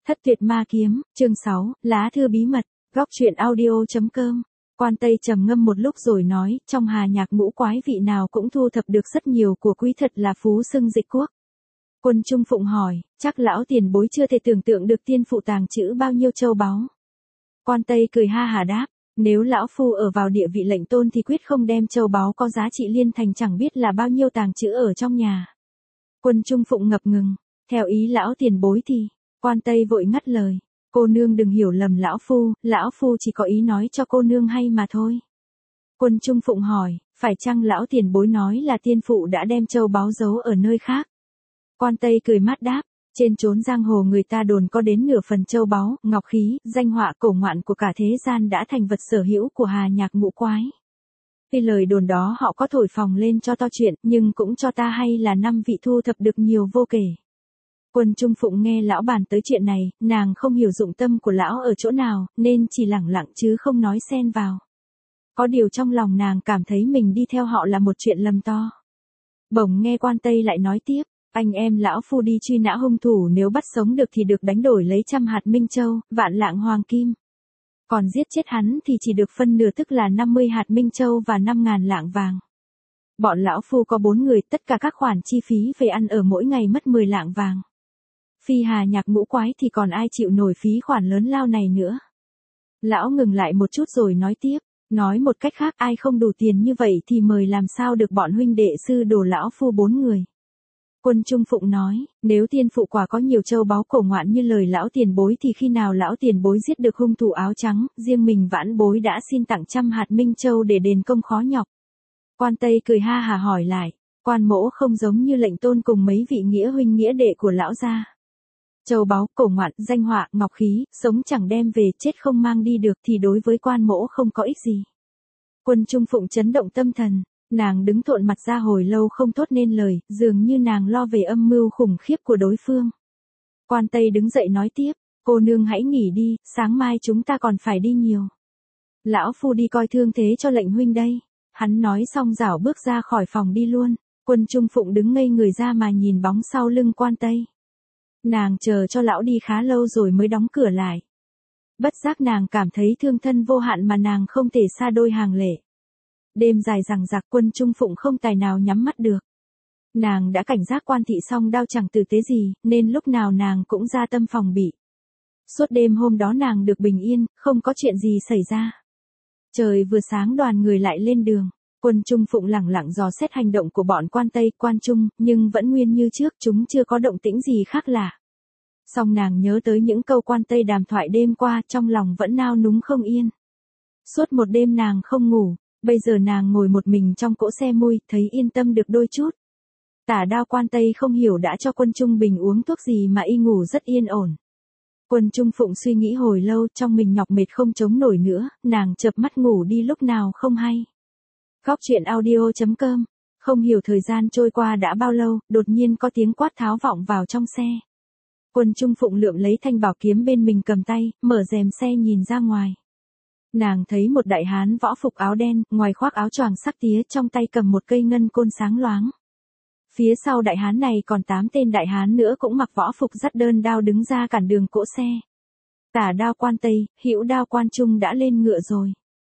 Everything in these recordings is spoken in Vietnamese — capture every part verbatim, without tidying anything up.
Thất tuyệt ma kiếm, chương sáu, lá thư bí mật, góc truyện audio.com. Quan Tây trầm ngâm một lúc rồi nói, trong hà nhạc ngũ quái vị nào cũng thu thập được rất nhiều của quý, thật là phú xưng dịch quốc. Quân Trung Phụng hỏi, chắc lão tiền bối chưa thể tưởng tượng được tiên phụ tàng trữ bao nhiêu châu báu. Quan Tây cười ha hà đáp, nếu lão phu ở vào địa vị lệnh tôn thì quyết không đem châu báu có giá trị liên thành chẳng biết là bao nhiêu tàng trữ ở trong nhà. Quân Trung Phụng ngập ngừng, theo ý lão tiền bối thì, Quan Tây vội ngắt lời, cô nương đừng hiểu lầm lão phu, lão phu chỉ có ý nói cho cô nương hay mà thôi. Quân Trung Phụng hỏi, phải chăng lão tiền bối nói là tiên phụ đã đem châu báu giấu ở nơi khác? Quan Tây cười mát đáp, trên chốn giang hồ người ta đồn có đến nửa phần châu báu, ngọc khí, danh họa cổ ngoạn của cả thế gian đã thành vật sở hữu của hà nhạc ngũ quái. Tuy lời đồn đó họ có thổi phồng lên cho to chuyện, nhưng cũng cho ta hay là năm vị thu thập được nhiều vô kể. Quân Trung Phụng nghe lão bàn tới chuyện này, nàng không hiểu dụng tâm của lão ở chỗ nào, nên chỉ lẳng lặng chứ không nói xen vào. Có điều trong lòng nàng cảm thấy mình đi theo họ là một chuyện lầm to. Bỗng nghe Quan Tây lại nói tiếp, anh em lão phu đi truy nã hung thủ, nếu bắt sống được thì được đánh đổi lấy trăm hạt minh châu, vạn lạng hoàng kim. Còn giết chết hắn thì chỉ được phân nửa, tức là năm mươi hạt minh châu và năm ngàn lạng vàng. Bọn lão phu có bốn người, tất cả các khoản chi phí về ăn ở mỗi ngày mất mười lạng vàng. Phi hà nhạc ngũ quái thì còn ai chịu nổi phí khoản lớn lao này nữa. Lão ngừng lại một chút rồi nói tiếp, nói một cách khác, ai không đủ tiền như vậy thì mời làm sao được bọn huynh đệ sư đồ lão phu bốn người. Quân Trung Phụng nói, nếu tiên phụ quả có nhiều châu báu cổ ngoạn như lời lão tiền bối thì khi nào lão tiền bối giết được hung thủ áo trắng, riêng mình vãn bối đã xin tặng trăm hạt minh châu để đền công khó nhọc. Quan Tây cười ha hà hỏi lại, Quan mỗ không giống như lệnh tôn cùng mấy vị nghĩa huynh nghĩa đệ của lão gia. Châu báu, cổ ngoạn, danh họa, ngọc khí, sống chẳng đem về, chết không mang đi được thì đối với quan mỗ không có ích gì. Quân Trung Phụng chấn động tâm thần, nàng đứng thộn mặt ra hồi lâu không thốt nên lời, dường như nàng lo về âm mưu khủng khiếp của đối phương. Quan Tây đứng dậy nói tiếp, cô nương hãy nghỉ đi, sáng mai chúng ta còn phải đi nhiều. Lão phu đi coi thương thế cho lệnh huynh đây. Hắn nói xong rảo bước ra khỏi phòng đi luôn. Quân Trung Phụng đứng ngây người ra mà nhìn bóng sau lưng Quan Tây. Nàng chờ cho lão đi khá lâu rồi mới đóng cửa lại. Bất giác nàng cảm thấy thương thân vô hạn mà nàng không thể xa đôi hàng lệ. Đêm dài dằng dặc, Quân Trung Phụng không tài nào nhắm mắt được. Nàng đã cảnh giác Quan thị song đao chẳng tử tế gì, nên lúc nào nàng cũng ra tâm phòng bị. Suốt đêm hôm đó nàng được bình yên, không có chuyện gì xảy ra. Trời vừa sáng đoàn người lại lên đường. Quân Trung Phụng lẳng lặng dò xét hành động của bọn Quan Tây, Quan Trung, nhưng vẫn nguyên như trước, chúng chưa có động tĩnh gì khác lạ. Song nàng nhớ tới những câu Quan Tây đàm thoại đêm qua, trong lòng vẫn nao núng không yên. Suốt một đêm nàng không ngủ, bây giờ nàng ngồi một mình trong cỗ xe mui, thấy yên tâm được đôi chút. Tả đao Quan Tây không hiểu đã cho Quân Trung Bình uống thuốc gì mà y ngủ rất yên ổn. Quân Trung Phụng suy nghĩ hồi lâu, trong mình nhọc mệt không chống nổi nữa, nàng chợp mắt ngủ đi lúc nào không hay. Góc truyện audio.com. Không hiểu thời gian trôi qua đã bao lâu, đột nhiên có tiếng quát tháo vọng vào trong xe. Quân Trung Phụng lượm lấy thanh bảo kiếm bên mình cầm tay, mở rèm xe nhìn ra ngoài. Nàng thấy một đại hán võ phục áo đen, ngoài khoác áo choàng sắc tía, trong tay cầm một cây ngân côn sáng loáng. Phía sau đại hán này còn tám tên đại hán nữa cũng mặc võ phục dắt đơn đao đứng ra cản đường cỗ xe. Tả đao Quan Tây, hữu đao Quan Trung đã lên ngựa rồi.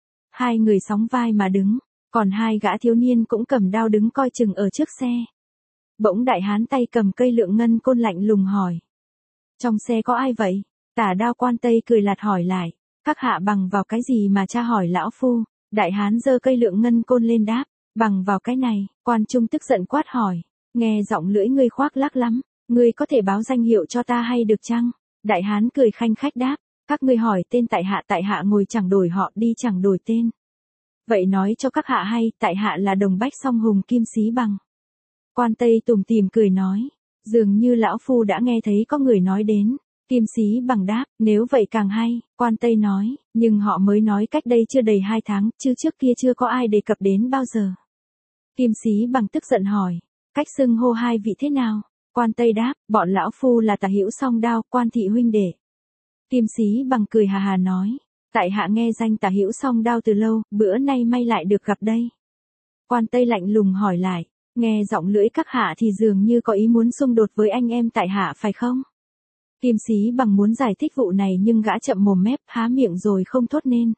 Hai người sóng vai mà đứng. Còn hai gã thiếu niên cũng cầm đao đứng coi chừng ở trước xe. Bỗng đại hán tay cầm cây lượng ngân côn lạnh lùng hỏi. Trong xe có ai vậy? Tả đao Quan Tây cười lạt hỏi lại. Các hạ bằng vào cái gì mà cha hỏi lão phu? Đại hán giơ cây lượng ngân côn lên đáp. Bằng vào cái này. Quan Trung tức giận quát hỏi. Nghe giọng lưỡi ngươi khoác lác lắm. Ngươi có thể báo danh hiệu cho ta hay được chăng? Đại hán cười khanh khách đáp. Các ngươi hỏi tên tại hạ, tại hạ ngồi chẳng đổi họ, đi chẳng đổi tên. Vậy nói cho các hạ hay, tại hạ là Đồng Bách Song Hùng Kim Xí Bằng. Quan Tây tủm tỉm cười nói, dường như lão phu đã nghe thấy có người nói đến. Kim Xí Bằng đáp, nếu vậy càng hay. Quan Tây nói, nhưng họ mới nói cách đây chưa đầy hai tháng, chứ trước kia chưa có ai đề cập đến bao giờ. Kim Xí Bằng tức giận hỏi, cách xưng hô hai vị thế nào? Quan Tây đáp, bọn lão phu là Tả Hữu Song Đao, Quan thị huynh đệ. Kim Xí Bằng cười hà hà nói, tại hạ nghe danh Tả Hữu Song Đao từ lâu, bữa nay may lại được gặp đây. Quan Tây lạnh lùng hỏi lại, nghe giọng lưỡi các hạ thì dường như có ý muốn xung đột với anh em tại hạ phải không? Kim Xí Bằng muốn giải thích vụ này nhưng gã chậm mồm mép, há miệng rồi không thốt nên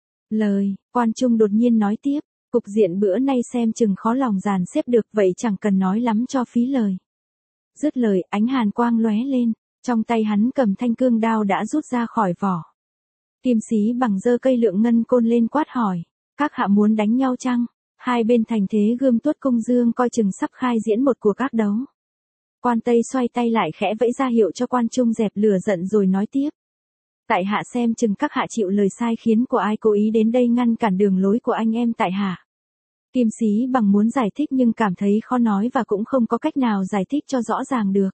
lời. Quan Trung đột nhiên nói tiếp, cục diện bữa nay xem chừng khó lòng dàn xếp được, vậy chẳng cần nói lắm cho phí lời. Dứt lời, ánh hàn quang lóe lên, trong tay hắn cầm thanh cương đao đã rút ra khỏi vỏ. Kim Xí Bằng giơ cây lượng ngân côn lên quát hỏi, các hạ muốn đánh nhau chăng? Hai bên thành thế gươm tuốt công dương coi chừng sắp khai diễn một cuộc ác đấu. Quan Tây xoay tay lại khẽ vẫy ra hiệu cho Quan Trung dẹp lửa giận rồi nói tiếp. Tại hạ xem chừng các hạ chịu lời sai khiến của ai cố ý đến đây ngăn cản đường lối của anh em tại hạ. Kim Xí Bằng muốn giải thích nhưng cảm thấy khó nói và cũng không có cách nào giải thích cho rõ ràng được.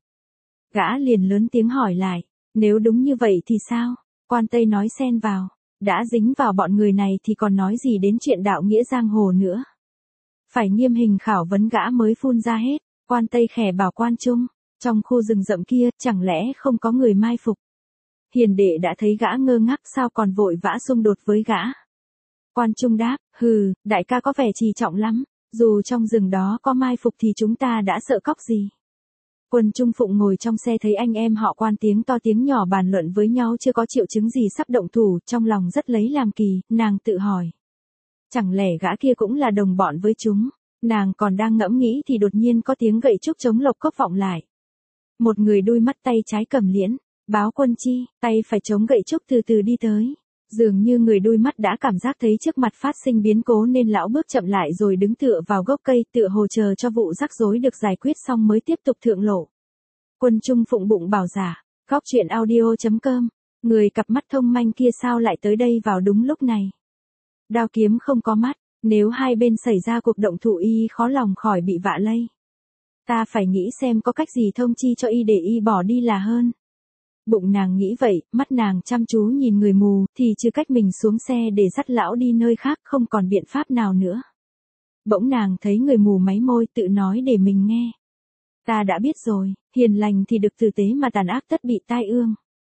Gã liền lớn tiếng hỏi lại, nếu đúng như vậy thì sao? Quan Tây nói xen vào, đã dính vào bọn người này thì còn nói gì đến chuyện đạo nghĩa giang hồ nữa. Phải nghiêm hình khảo vấn gã mới phun ra hết. Quan Tây khẽ bảo Quan Trung, trong khu rừng rậm kia chẳng lẽ không có người mai phục. Hiền đệ đã thấy gã ngơ ngác sao còn vội vã xung đột với gã. Quan Trung đáp, hừ, đại ca có vẻ trì trọng lắm, dù trong rừng đó có mai phục thì chúng ta đã sợ cóc gì. Quân Trung Phụng ngồi trong xe thấy anh em họ Quan tiếng to tiếng nhỏ bàn luận với nhau chưa có triệu chứng gì sắp động thủ, trong lòng rất lấy làm kỳ, nàng tự hỏi. Chẳng lẽ gã kia cũng là đồng bọn với chúng? Nàng còn đang ngẫm nghĩ thì đột nhiên có tiếng gậy trúc chống lộc cốc vọng lại. Một người đuôi mắt tay trái cầm liễn, báo quân chi, tay phải chống gậy trúc từ từ đi tới. Dường như người đuôi mắt đã cảm giác thấy trước mặt phát sinh biến cố nên lão bước chậm lại rồi đứng tựa vào gốc cây tựa hồ chờ cho vụ rắc rối được giải quyết xong mới tiếp tục thượng lộ. Quân Trung Phụng bụng bảo giả, góc chuyện audio chấm com, người cặp mắt thông manh kia sao lại tới đây vào đúng lúc này. Đao kiếm không có mắt. Nếu hai bên xảy ra cuộc động thủ y khó lòng khỏi bị vạ lây. Ta phải nghĩ xem có cách gì thông chi cho y để y bỏ đi là hơn. Bụng nàng nghĩ vậy, mắt nàng chăm chú nhìn người mù, thì trừ cách mình xuống xe để dắt lão đi nơi khác không còn biện pháp nào nữa. Bỗng nàng thấy người mù máy môi tự nói để mình nghe. Ta đã biết rồi, hiền lành thì được tử tế mà tàn ác tất bị tai ương.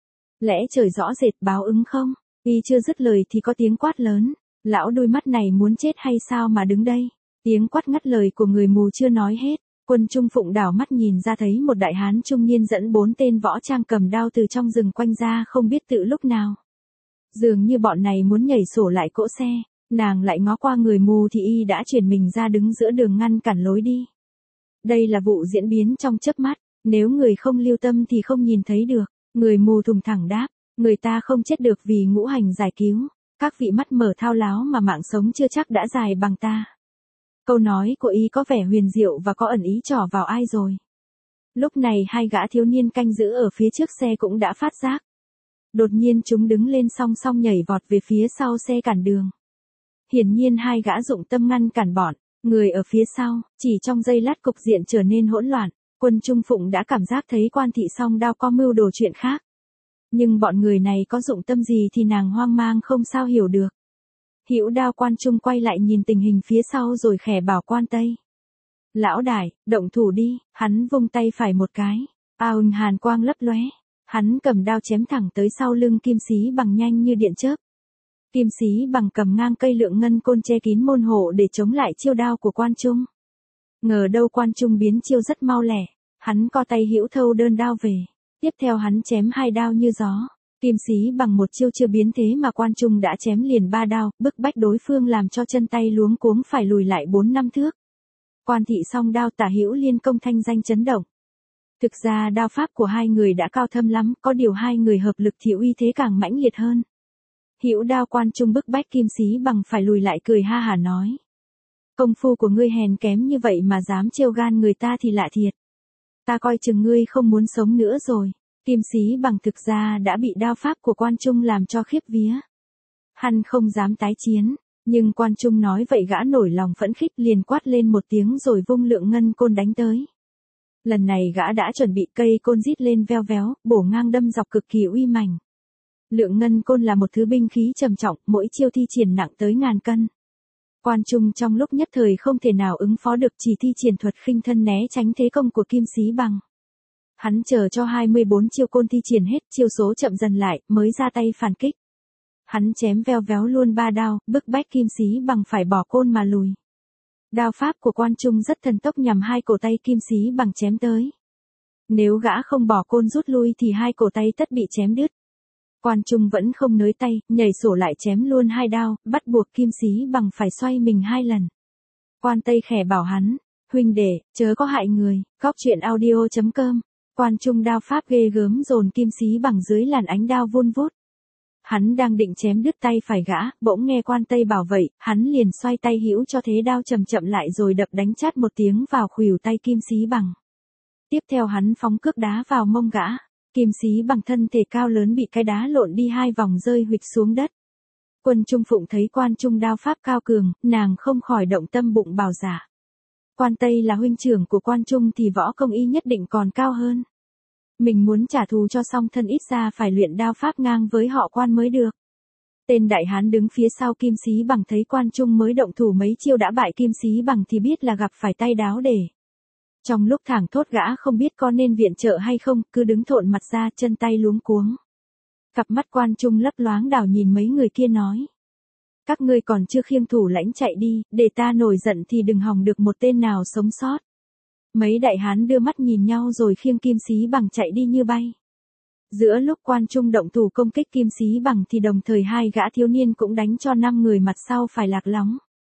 Lẽ trời rõ rệt báo ứng không? Y chưa dứt lời thì có tiếng quát lớn. Lão đôi mắt này muốn chết hay sao mà đứng đây? Tiếng quát ngắt lời của người mù chưa nói hết. Quân Trung Phụng đảo mắt nhìn ra thấy một đại hán trung niên dẫn bốn tên võ trang cầm đao từ trong rừng quanh ra không biết tự lúc nào. Dường như bọn này muốn nhảy sổ lại cỗ xe. Nàng lại ngó qua người mù thì y đã chuyển mình ra đứng giữa đường ngăn cản lối đi. Đây là vụ diễn biến trong chớp mắt. Nếu người không lưu tâm thì không nhìn thấy được. Người mù thùng thẳng đáp. Người ta không chết được vì ngũ hành giải cứu. Các vị mắt mở thao láo mà mạng sống chưa chắc đã dài bằng ta. Câu nói của y có vẻ huyền diệu và có ẩn ý trỏ vào ai rồi. Lúc này hai gã thiếu niên canh giữ ở phía trước xe cũng đã phát giác. Đột nhiên chúng đứng lên song song nhảy vọt về phía sau xe cản đường. Hiển nhiên hai gã dụng tâm ngăn cản bọn, người ở phía sau, chỉ trong giây lát cục diện trở nên hỗn loạn. Quân Trung Phụng đã cảm giác thấy Quan Thị song đao có mưu đồ chuyện khác. Nhưng bọn người này có dụng tâm gì thì nàng hoang mang không sao hiểu được. Hữu đao Quan Trung quay lại nhìn tình hình phía sau rồi khẽ bảo Quan Tây. Lão đại, động thủ đi, hắn vung tay phải một cái. Ao ưng hàn quang lấp lóe. Hắn cầm đao chém thẳng tới sau lưng Kim Xí Bằng nhanh như điện chớp. Kim Xí Bằng cầm ngang cây lượng ngân côn che kín môn hộ để chống lại chiêu đao của Quan Trung. Ngờ đâu Quan Trung biến chiêu rất mau lẹ. Hắn co tay hữu thâu đơn đao về. Tiếp theo hắn chém hai đao như gió. Kim Xí Bằng một chiêu chưa biến thế mà Quan Trung đã chém liền ba đao, bức bách đối phương làm cho chân tay luống cuống phải lùi lại bốn năm thước. Quan Thị song đao tả hữu liên công thanh danh chấn động. Thực ra đao pháp của hai người đã cao thâm lắm, có điều hai người hợp lực thì uy thế càng mãnh liệt hơn. Hữu đao Quan Trung bức bách Kim Xí Bằng phải lùi lại cười ha hả nói. Công phu của ngươi hèn kém như vậy mà dám trêu gan người ta thì lạ thiệt. Ta coi chừng ngươi không muốn sống nữa rồi. Kim Xí Bằng thực ra đã bị đao pháp của Quan Trung làm cho khiếp vía. Hắn không dám tái chiến, nhưng Quan Trung nói vậy gã nổi lòng phẫn khích liền quát lên một tiếng rồi vung lượng ngân côn đánh tới. Lần này gã đã chuẩn bị cây côn rít lên veo véo, bổ ngang đâm dọc cực kỳ uy mãnh. Lượng ngân côn là một thứ binh khí trầm trọng, mỗi chiêu thi triển nặng tới ngàn cân. Quan Trung trong lúc nhất thời không thể nào ứng phó được, chỉ thi triển thuật khinh thân né tránh thế công của Kim Xí Bằng. Hắn chờ cho hai mươi bốn chiêu côn thi triển hết, chiêu số chậm dần lại, mới ra tay phản kích. Hắn chém veo véo luôn ba đao, bức bách Kim Xí Bằng phải bỏ côn mà lùi. Đao pháp của Quan Trung rất thần tốc nhằm hai cổ tay Kim Xí Bằng chém tới. Nếu gã không bỏ côn rút lui thì hai cổ tay tất bị chém đứt. Quan Trung vẫn không nới tay, nhảy sổ lại chém luôn hai đao, bắt buộc Kim Xí Bằng phải xoay mình hai lần. Quan Tây khẽ bảo hắn, huynh đệ, chớ có hại người, góc truyện audio chấm com. Quan Trung đao pháp ghê gớm dồn Kim Xí Bằng dưới làn ánh đao vun vút. Hắn đang định chém đứt tay phải gã, bỗng nghe Quan Tây bảo vậy, hắn liền xoay tay hữu cho thế đao chậm chậm lại rồi đập đánh chát một tiếng vào khuỷu tay Kim Xí Bằng. Tiếp theo hắn phóng cước đá vào mông gã. Kim Xí Bằng thân thể cao lớn bị cái đá lộn đi hai vòng rơi huỵch xuống đất. Quân Trung Phụng thấy Quan Trung đao pháp cao cường, nàng không khỏi động tâm bụng bảo dạ. Quan Tây là huynh trưởng của Quan Trung thì võ công y nhất định còn cao hơn. Mình muốn trả thù cho xong thân ít ra phải luyện đao pháp ngang với họ Quan mới được. Tên đại hán đứng phía sau Kim Xí Bằng thấy Quan Trung mới động thủ mấy chiêu đã bại Kim Xí Bằng thì biết là gặp phải tay đáo để. Trong lúc thảng thốt gã không biết có nên viện trợ hay không, cứ đứng thộn mặt ra chân tay luống cuống. Cặp mắt Quan Trung lấp loáng đảo nhìn mấy người kia nói. Các ngươi còn chưa khiêng thủ lãnh chạy đi, để ta nổi giận thì đừng hòng được một tên nào sống sót. Mấy đại hán đưa mắt nhìn nhau rồi khiêng Kim Xí Bằng chạy đi như bay. Giữa lúc Quan Trung động thủ công kích Kim Xí Bằng thì đồng thời hai gã thiếu niên cũng đánh cho năm người mặt sau phải lạc lõng.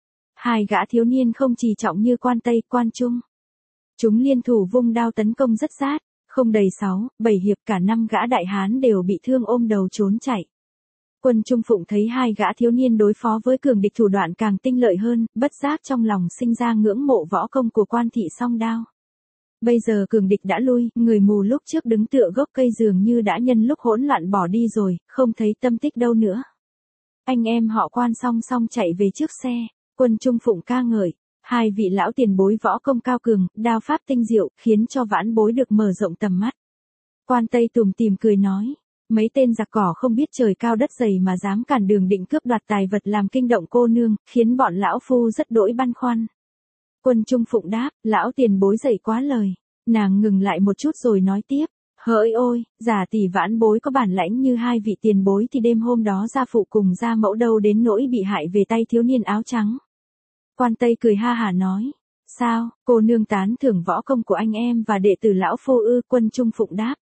Hai gã thiếu niên không chỉ trọng như Quan Tây, Quan Trung. Chúng liên thủ vung đao tấn công rất rát, không đầy sáu, bảy hiệp cả năm gã đại hán đều bị thương ôm đầu trốn chạy. Quân Trung Phụng thấy hai gã thiếu niên đối phó với cường địch thủ đoạn càng tinh lợi hơn, bất giác trong lòng sinh ra ngưỡng mộ võ công của Quan thị song đao. Bây giờ cường địch đã lui, người mù lúc trước đứng tựa gốc cây dường như đã nhân lúc hỗn loạn bỏ đi rồi, không thấy tâm tích đâu nữa. Anh em họ Quan song song chạy về trước xe, Quân Trung Phụng ca ngợi. Hai vị lão tiền bối võ công cao cường, đao pháp tinh diệu, khiến cho vãn bối được mở rộng tầm mắt. Quan Tây tủm tỉm cười nói, mấy tên giặc cỏ không biết trời cao đất dày mà dám cản đường định cướp đoạt tài vật làm kinh động cô nương, khiến bọn lão phu rất đỗi băn khoăn. Quân Trung Phụng đáp, lão tiền bối dạy quá lời. Nàng ngừng lại một chút rồi nói tiếp, hỡi ôi, giả tỷ vãn bối có bản lãnh như hai vị tiền bối thì đêm hôm đó gia phụ cùng gia mẫu đâu đến nỗi bị hại về tay thiếu niên áo trắng. Quan Tây cười ha hả nói, sao, cô nương tán thưởng võ công của anh em và đệ tử lão phu ư? Quân Trung Phụng đáp,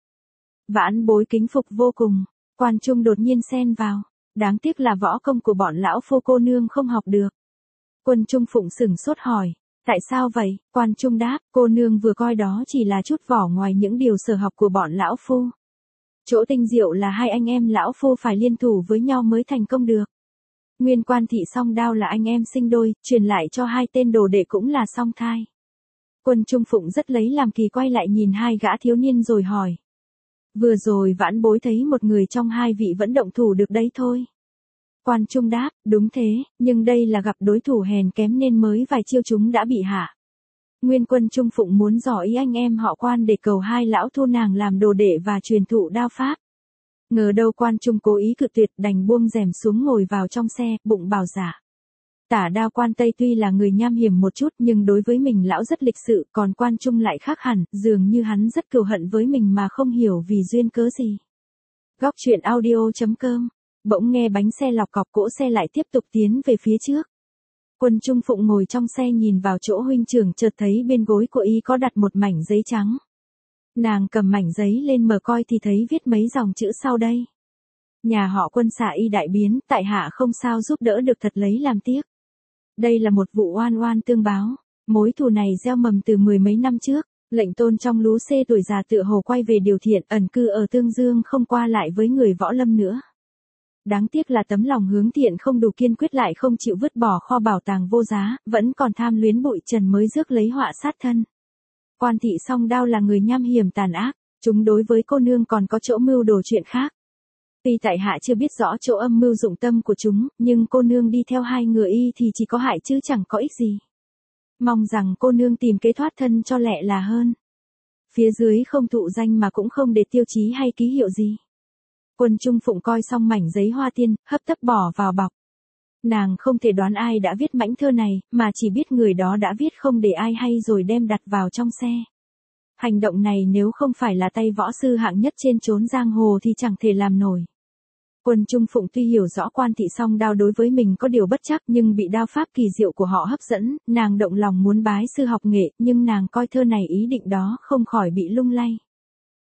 vãn bối kính phục vô cùng. Quan Trung đột nhiên xen vào, đáng tiếc là võ công của bọn lão phu cô nương không học được. Quân Trung Phụng sửng sốt hỏi, tại sao vậy? Quan Trung đáp, cô nương vừa coi đó chỉ là chút vỏ ngoài những điều sở học của bọn lão phu. Chỗ tinh diệu là hai anh em lão phu phải liên thủ với nhau mới thành công được. Nguyên Quan thị song đao là anh em sinh đôi, truyền lại cho hai tên đồ đệ cũng là song thai. Quân Trung Phụng rất lấy làm kỳ quay lại nhìn hai gã thiếu niên rồi hỏi. Vừa rồi vãn bối thấy một người trong hai vị vẫn động thủ được đấy thôi. Quan Trung đáp, đúng thế, nhưng đây là gặp đối thủ hèn kém nên mới vài chiêu chúng đã bị hạ. Nguyên Quân Trung Phụng muốn dò ý anh em họ Quan để cầu hai lão thu nàng làm đồ đệ và truyền thụ đao pháp. Ngờ đâu Quan Trung cố ý cự tuyệt đành buông rèm xuống ngồi vào trong xe, bụng bảo dạ. Tả đao Quan Tây tuy là người nham hiểm một chút nhưng đối với mình lão rất lịch sự, còn Quan Trung lại khác hẳn, dường như hắn rất cừu hận với mình mà không hiểu vì duyên cớ gì. Góc truyện audio chấm com. Bỗng nghe bánh xe lọc cọc cỗ xe lại tiếp tục tiến về phía trước. Quân Trung Phụng ngồi trong xe nhìn vào chỗ huynh trưởng chợt thấy bên gối của y có đặt một mảnh giấy trắng. Nàng cầm mảnh giấy lên mở coi thì thấy viết mấy dòng chữ sau đây. Nhà họ Quân xạ y đại biến, tại hạ không sao giúp đỡ được thật lấy làm tiếc. Đây là một vụ oan oan tương báo, mối thù này gieo mầm từ mười mấy năm trước, lệnh tôn trong lú xê tuổi già tựa hồ quay về điều thiện, ẩn cư ở Tương Dương không qua lại với người võ lâm nữa. Đáng tiếc là tấm lòng hướng thiện không đủ kiên quyết lại không chịu vứt bỏ kho bảo tàng vô giá, vẫn còn tham luyến bụi trần mới rước lấy họa sát thân. Quan thị song đao là người nham hiểm tàn ác, chúng đối với cô nương còn có chỗ mưu đồ chuyện khác. Tuy tại hạ chưa biết rõ chỗ âm mưu dụng tâm của chúng, nhưng cô nương đi theo hai người y thì chỉ có hại chứ chẳng có ích gì. Mong rằng cô nương tìm kế thoát thân cho lẹ là hơn. Phía dưới không thụ danh mà cũng không để tiêu chí hay ký hiệu gì. Quân Trung Phụng coi xong mảnh giấy hoa tiên, hấp tấp bỏ vào bọc. Nàng không thể đoán ai đã viết mảnh thơ này, mà chỉ biết người đó đã viết không để ai hay rồi đem đặt vào trong xe. Hành động này nếu không phải là tay võ sư hạng nhất trên chốn giang hồ thì chẳng thể làm nổi. Quân Trung Phụng tuy hiểu rõ Quan thị song đao đối với mình có điều bất chắc nhưng bị đao pháp kỳ diệu của họ hấp dẫn, nàng động lòng muốn bái sư học nghệ, nhưng nàng coi thơ này ý định đó không khỏi bị lung lay.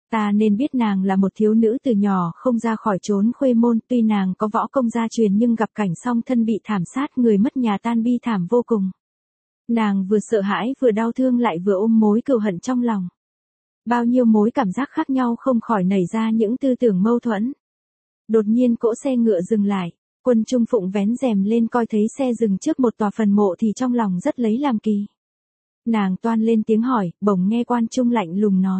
Ta nên biết nàng là một thiếu nữ từ nhỏ không ra khỏi chốn khuê môn, tuy nàng có võ công gia truyền nhưng gặp cảnh song thân bị thảm sát, người mất nhà tan bi thảm vô cùng. Nàng vừa sợ hãi vừa đau thương lại vừa ôm mối cừu hận trong lòng. Bao nhiêu mối cảm giác khác nhau không khỏi nảy ra những tư tưởng mâu thuẫn. Đột nhiên cỗ xe ngựa dừng lại, Quân Trung Phụng vén rèm lên coi thấy xe dừng trước một tòa phần mộ thì trong lòng rất lấy làm kỳ. Nàng toan lên tiếng hỏi, bỗng nghe Quan Trung lạnh lùng nói.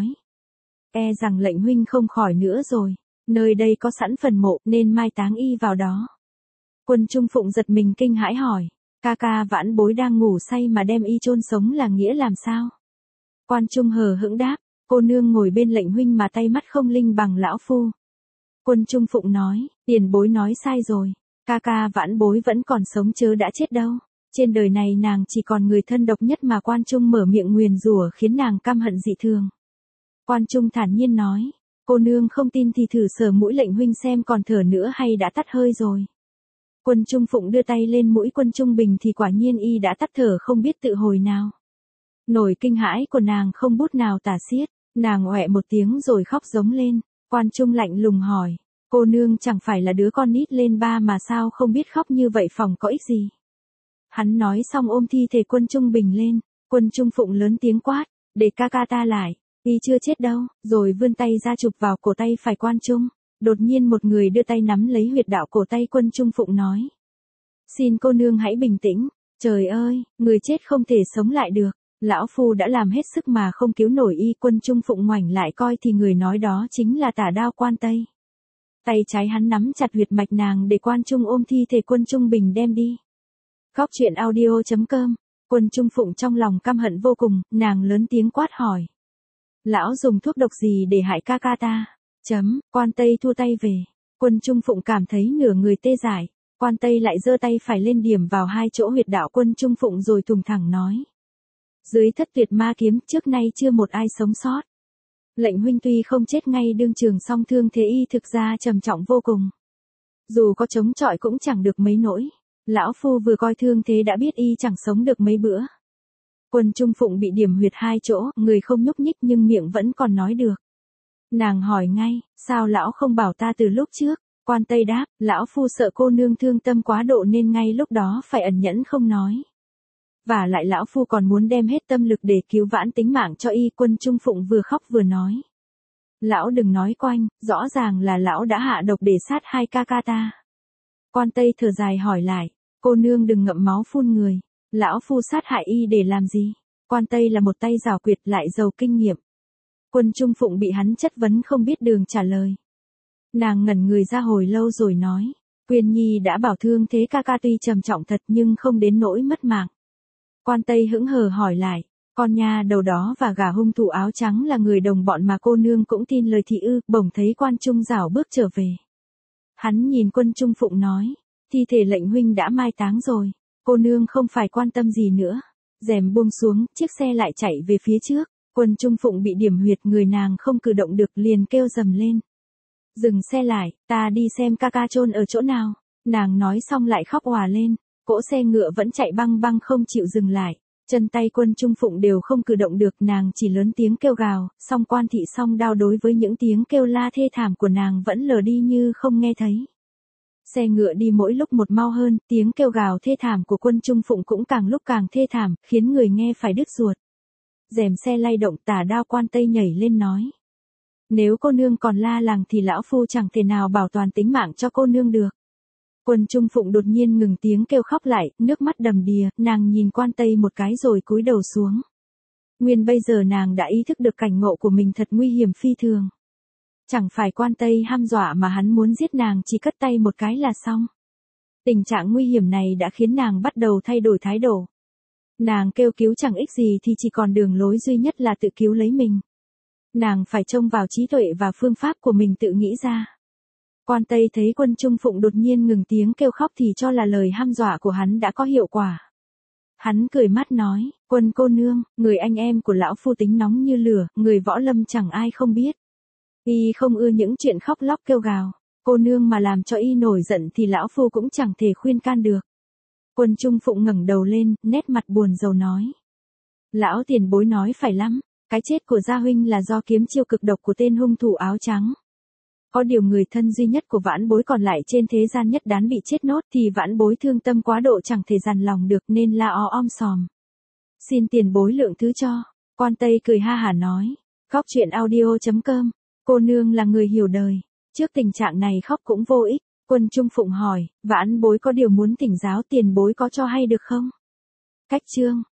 E rằng lệnh huynh không khỏi nữa rồi, nơi đây có sẵn phần mộ nên mai táng y vào đó. Quân Trung Phụng giật mình kinh hãi hỏi, ca ca Vãn Bối đang ngủ say mà đem y chôn sống là nghĩa làm sao? Quan Trung hờ hững đáp, cô nương ngồi bên lệnh huynh mà tay mắt không linh bằng lão phu. Quân Trung Phụng nói, tiền bối nói sai rồi, ca ca Vãn Bối vẫn còn sống chớ đã chết đâu. Trên đời này nàng chỉ còn người thân độc nhất mà Quan Trung mở miệng nguyền rủa khiến nàng căm hận dị thường. Quan Trung thản nhiên nói, cô nương không tin thì thử sờ mũi lệnh huynh xem còn thở nữa hay đã tắt hơi rồi. Quân Trung Phụng đưa tay lên mũi Quân Trung Bình thì quả nhiên y đã tắt thở không biết tự hồi nào. Nổi kinh hãi của nàng không bút nào tả xiết, nàng oẹ một tiếng rồi khóc giống lên. Quan Trung lạnh lùng hỏi, cô nương chẳng phải là đứa con nít lên ba mà sao không biết khóc như vậy phòng có ích gì. Hắn nói xong ôm thi thể Quân Trung Bình lên, Quân Trung Phụng lớn tiếng quát, để ca ca ta lại, y chưa chết đâu, rồi vươn tay ra chụp vào cổ tay phải Quan Trung. Đột nhiên một người đưa tay nắm lấy huyệt đạo cổ tay Quân Trung Phụng nói. Xin cô nương hãy bình tĩnh, trời ơi, người chết không thể sống lại được, lão phu đã làm hết sức mà không cứu nổi y. Quân Trung Phụng ngoảnh lại coi thì người nói đó chính là Tả Đao Quan Tây. Tay trái hắn nắm chặt huyệt mạch nàng để Quan Trung ôm thi thể Quân Trung Bình đem đi. Góc truyện audio chấm com. Quân Trung Phụng trong lòng căm hận vô cùng, nàng lớn tiếng quát hỏi. Lão dùng thuốc độc gì để hại ca ca ta? Chấm, Quan Tây thua tay về. Quân Trung Phụng cảm thấy nửa người tê dại. Quan Tây lại giơ tay phải lên điểm vào hai chỗ huyệt đạo Quân Trung Phụng rồi thùng thẳng nói. Dưới thất tuyệt ma kiếm trước nay chưa một ai sống sót. Lệnh huynh tuy không chết ngay đương trường song thương thế y thực ra trầm trọng vô cùng. Dù có chống chọi cũng chẳng được mấy nỗi. Lão phu vừa coi thương thế đã biết y chẳng sống được mấy bữa. Quân Trung Phụng bị điểm huyệt hai chỗ, người không nhúc nhích nhưng miệng vẫn còn nói được. Nàng hỏi ngay, sao lão không bảo ta từ lúc trước? Quan Tây đáp, lão phu sợ cô nương thương tâm quá độ nên ngay lúc đó phải ẩn nhẫn không nói. Và lại lão phu còn muốn đem hết tâm lực để cứu vãn tính mạng cho y. Quân Trung Phụng vừa khóc vừa nói. Lão đừng nói quanh, rõ ràng là lão đã hạ độc để sát hai ca ca ta. Quan Tây thở dài hỏi lại, cô nương đừng ngậm máu phun người, lão phu sát hại y để làm gì? Quan Tây là một tay giảo quyệt lại giàu kinh nghiệm. Quân Trung Phụng bị hắn chất vấn không biết đường trả lời. Nàng ngẩn người ra hồi lâu rồi nói, Quyên Nhi đã bảo thương thế ca ca tuy trầm trọng thật nhưng không đến nỗi mất mạng. Quan Tây hững hờ hỏi lại, con nha đầu đó và gã hung thủ áo trắng là người đồng bọn mà cô nương cũng tin lời thị ư? Bỗng thấy Quan Trung rảo bước trở về. Hắn nhìn Quân Trung Phụng nói, thi thể lệnh huynh đã mai táng rồi, cô nương không phải quan tâm gì nữa. Rèm buông xuống, chiếc xe lại chạy về phía trước. Quân Trung Phụng bị điểm huyệt, người nàng không cử động được liền kêu rầm lên. Dừng xe lại, ta đi xem ca ca chôn ở chỗ nào. Nàng nói xong lại khóc òa lên, cỗ xe ngựa vẫn chạy băng băng không chịu dừng lại. Chân tay Quân Trung Phụng đều không cử động được, nàng chỉ lớn tiếng kêu gào, song Quan Thị song đao đối với những tiếng kêu la thê thảm của nàng vẫn lờ đi như không nghe thấy. Xe ngựa đi mỗi lúc một mau hơn, tiếng kêu gào thê thảm của Quân Trung Phụng cũng càng lúc càng thê thảm, khiến người nghe phải đứt ruột. Rèm xe lay động, Tả Đao Quan Tây nhảy lên nói. Nếu cô nương còn la làng thì lão phu chẳng thể nào bảo toàn tính mạng cho cô nương được. Quân Trung Phụng đột nhiên ngừng tiếng kêu khóc lại, nước mắt đầm đìa, nàng nhìn Quan Tây một cái rồi cúi đầu xuống. Nguyên bây giờ nàng đã ý thức được cảnh ngộ của mình thật nguy hiểm phi thường. Chẳng phải Quan Tây hăm dọa mà hắn muốn giết nàng, chỉ cất tay một cái là xong. Tình trạng nguy hiểm này đã khiến nàng bắt đầu thay đổi thái độ. Nàng kêu cứu chẳng ích gì thì chỉ còn đường lối duy nhất là tự cứu lấy mình. Nàng phải trông vào trí tuệ và phương pháp của mình tự nghĩ ra. Quan Tây thấy Quân Trung Phụng đột nhiên ngừng tiếng kêu khóc thì cho là lời hăm dọa của hắn đã có hiệu quả. Hắn cười mắt nói, Quân cô nương, người anh em của lão phu tính nóng như lửa, người võ lâm chẳng ai không biết. Y không ưa những chuyện khóc lóc kêu gào, cô nương mà làm cho y nổi giận thì lão phu cũng chẳng thể khuyên can được. Quân Trung Phụng ngẩng đầu lên, nét mặt buồn rầu nói. Lão tiền bối nói phải lắm, Cái chết của Gia huynh là do kiếm chiêu cực độc của tên hung thủ áo trắng. Có điều người thân duy nhất của vãn bối còn lại trên thế gian nhất đán bị chết nốt thì vãn bối thương tâm quá độ chẳng thể dằn lòng được nên la ó om sòm. Xin tiền bối lượng thứ cho. Quan Tây cười ha hả nói. Góc truyện audio chấm com. Cô nương là người hiểu đời. Trước tình trạng này khóc cũng vô ích. Quân Trung Phụng hỏi, vãn bối có điều muốn thỉnh giáo tiền bối có cho hay được không? Cách chương.